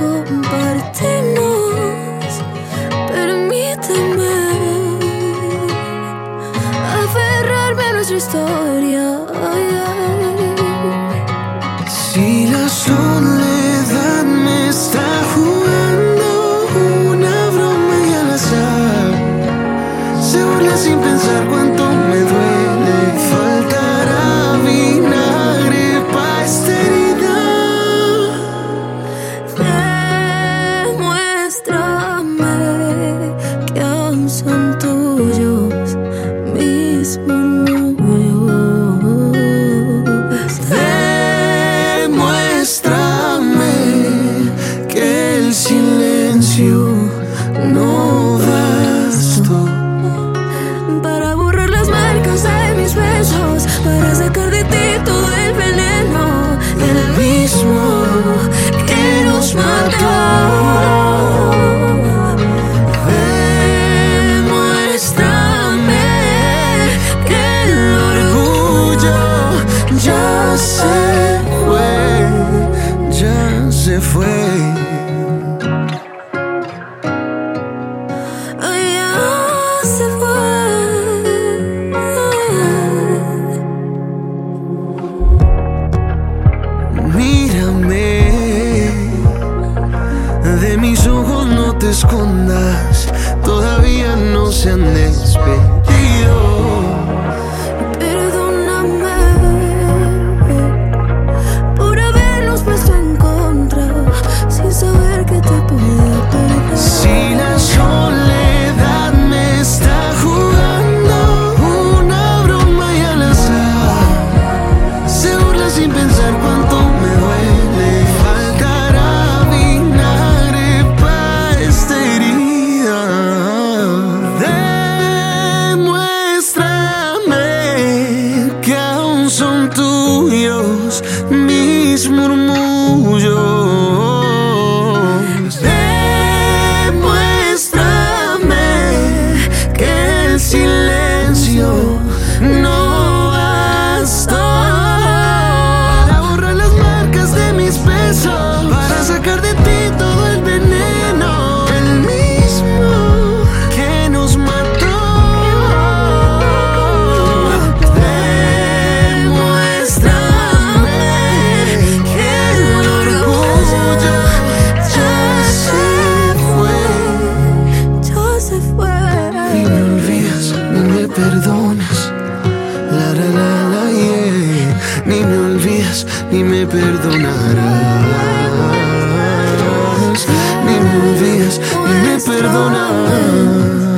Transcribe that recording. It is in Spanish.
compartimos. Permíteme aferrarme a nuestra historia. Si la soledad me está jugando una broma y al azar, se burla sin pensar cuánto me duele. Faltará vinagre pa' esta herida. Demuéstrame que aún son tuyos mis murmullos. Demuéstrame que el silencio no bastó Para borrar las marcas de mis besos, para sacar de ti todo el veneno, el mismo que nos mató. Demuéstrame que el orgullo ya se fue. ya se fue. Mírame, de mis ojos no te escondas, todavía no se han despedido. Perdóname por habernos puesto en contra sin saber que te podía perder. Si la soledad me está jugando una broma y al azar, se burla sin pensar cuánto me duele. Faltará vinagre pa' esta herida. Demuéstrame que aún son tuyos mis murmullos. Demuéstrame que el silencio no bastó para borrar las marcas de mis besos, para sacar de ti todo el veneno, el mismo que nos mató. Demuéstrame que el orgullo ya se fue. Ya se fue. Ni me olvidas, ni me perdonas. La la la la yeah. Ni me olvidas, ni me perdonarás. Ni me olvidas, ni me perdonas.